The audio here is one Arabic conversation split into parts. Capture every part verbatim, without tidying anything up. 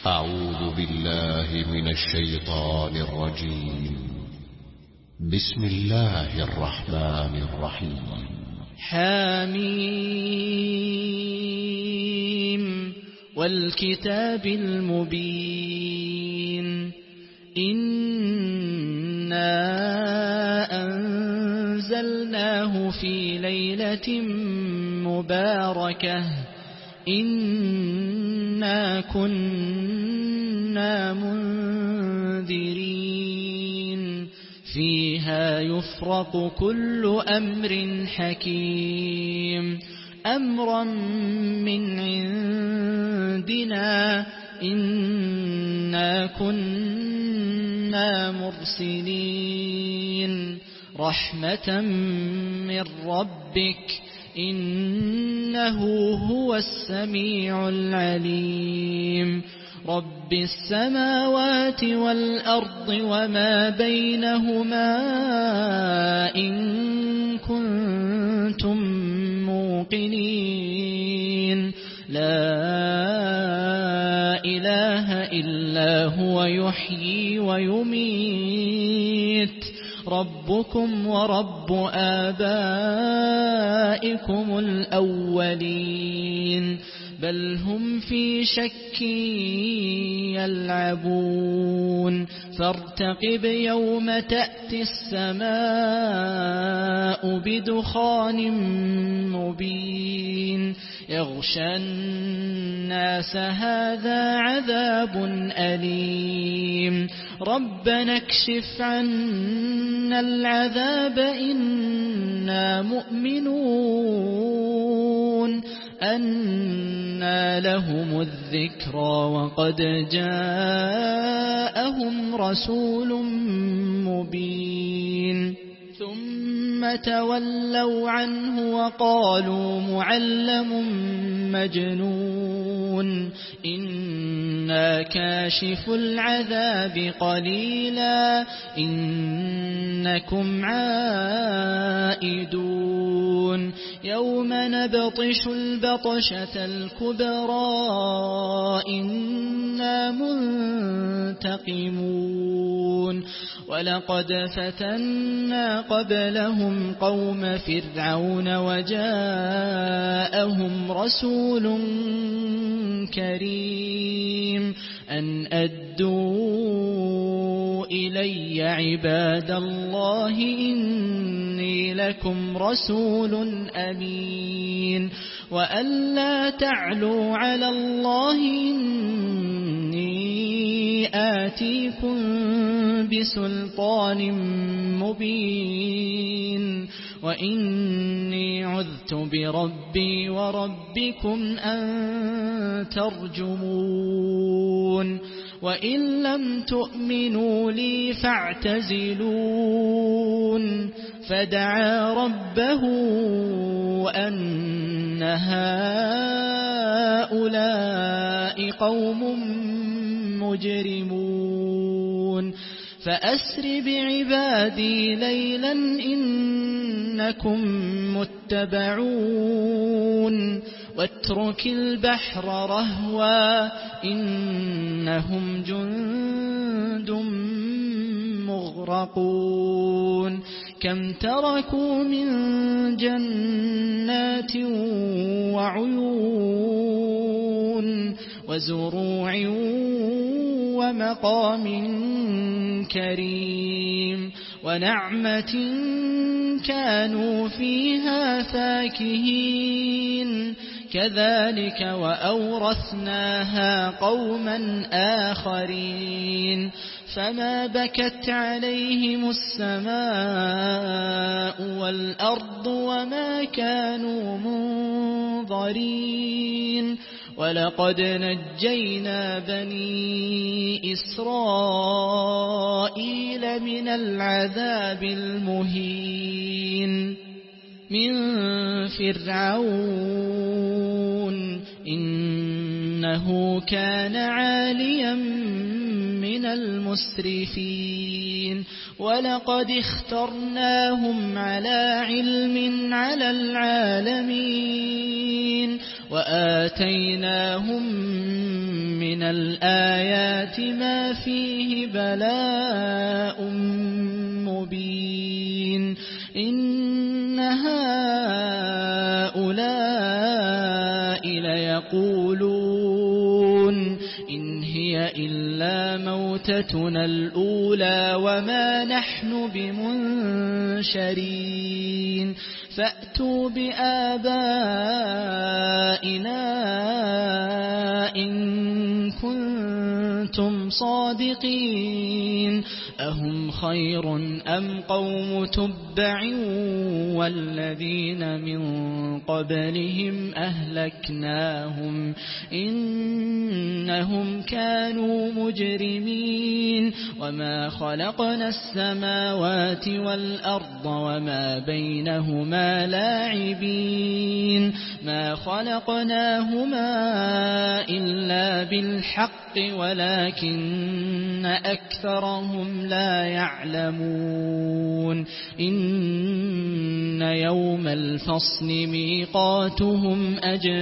أعوذ بالله من الشيطان الرجيم. بسم الله الرحمن الرحيم. حميم والكتاب المبين. إنا أنزلناه في ليلة مباركة إنا كنا منذرين فيها يفرق كل أمر حكيم أمرا من عندنا إنا كنا مرسلين رحمة من ربك إنه هو السميع العليم رب السماوات والأرض وما بينهما إن كنتم موقنين لا إله إلا هو يحيي ويميت ربكم ورب آبائكم الأولين بل هم في شك يلعبون فارتقب يوم تأتي السماء بدخان مبين يغشى الناس هذا عذاب أليم ربنا اكشف عنا العذاب إنا مؤمنون أنى لهم الذكرى وقد جاءهم رسول مبين ثم تولوا عنه وقالوا معلم مجنون إنا كاشف العذاب قليلا إنكم عائدون يوم نبطش البطشة الكبرى إنا منتقمون ولقد فتنا قبلهم قوم فرعون وجاءهم رسول كريم أن أدوا إلي عباد الله إني لكم رسول أمين وأن لا تعلوا على الله إني آتيكم بسلطان مبين وإني عذت بربي وربكم أن ترجمون وإن لم تؤمنوا لي فاعتزلون فدعا ربه أن هؤلاء قوم مجرمون فأسر بعبادي ليلا إنكم متبعون واترك البحر رهوا إنهم جند مغرقون كم تركوا من جنات وعيون وزروع ومقام كريم ونعمة كانوا فيها فاكهين كذلك وأورثناها قوما آخرين فما بكت عليهم السماء والأرض وما كانوا منظرين ولقد نجينا بني إسرائيل من العذاب المهين من فرعون إن إنه كان عاليا من المسرفين ولقد اخترناهم على علم على العالمين وآتيناهم من الآيات ما فيه بلاء مبين إن هؤلاء ليقولون إن هي إلا موتتنا الأولى وما نحن بمنشرين فأتوا بآبائنا إن كنتم صادقين أهم خير أم قوم تبع والذين من قبلهم أهلكناهم إنهم كانوا مجرمين وما خلقنا السماوات والأرض وما بينهما لاعبين ما خلقناهما إلا بالحق ولكن أكثرهم لا يعلمون إن يوم الفصل ميقاتهم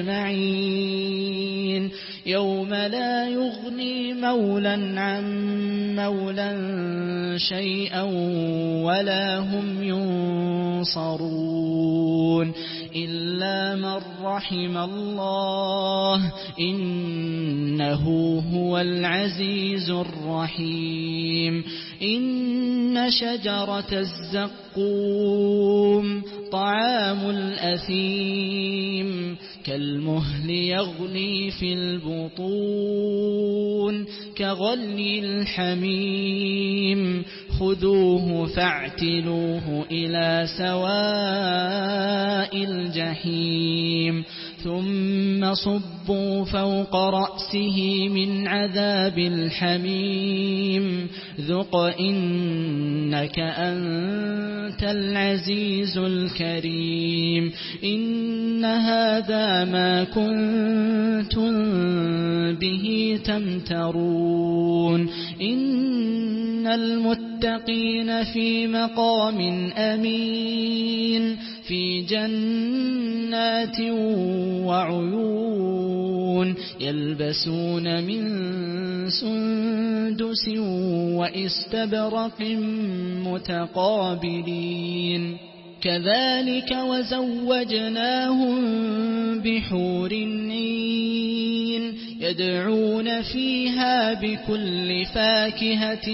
أجمعين يوم لا يغني مولا عن مولا شيئا ولا هم ينصرون إلا من رحم الله إنه هو العزيز الرحيم إن شجرة الزقوم طعام الأثيم كالمهل يغلي في البطون كغلي الحميم خذوه فاعتلوه إلى سواء الجحيم ثم صبوا فوق رأسه من عذاب الحميم ذق إنك أنت العزيز الكريم إن هذا ما كنتم به تمترون إن المتقين في مقام أمين في جنات وعيون يلبسون من سندس وإستبرق متقابلين كذلك وزوجناهم بحور عين يدعون فيها بكل فاكهة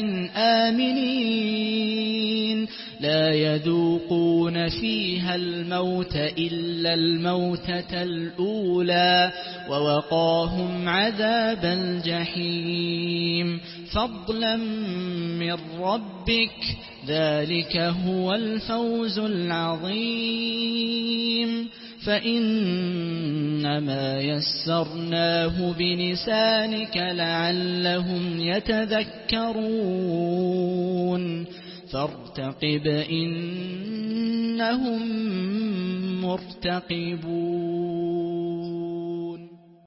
آمنين لا يذوقون فيها الموت إلا الموتة الأولى ووقاهم عذاب الجحيم فضلا من ربك ذلك هو الفوز العظيم فإنما يسرناه بلسانك لعلهم يتذكرون فارتقب إنهم مرتقبون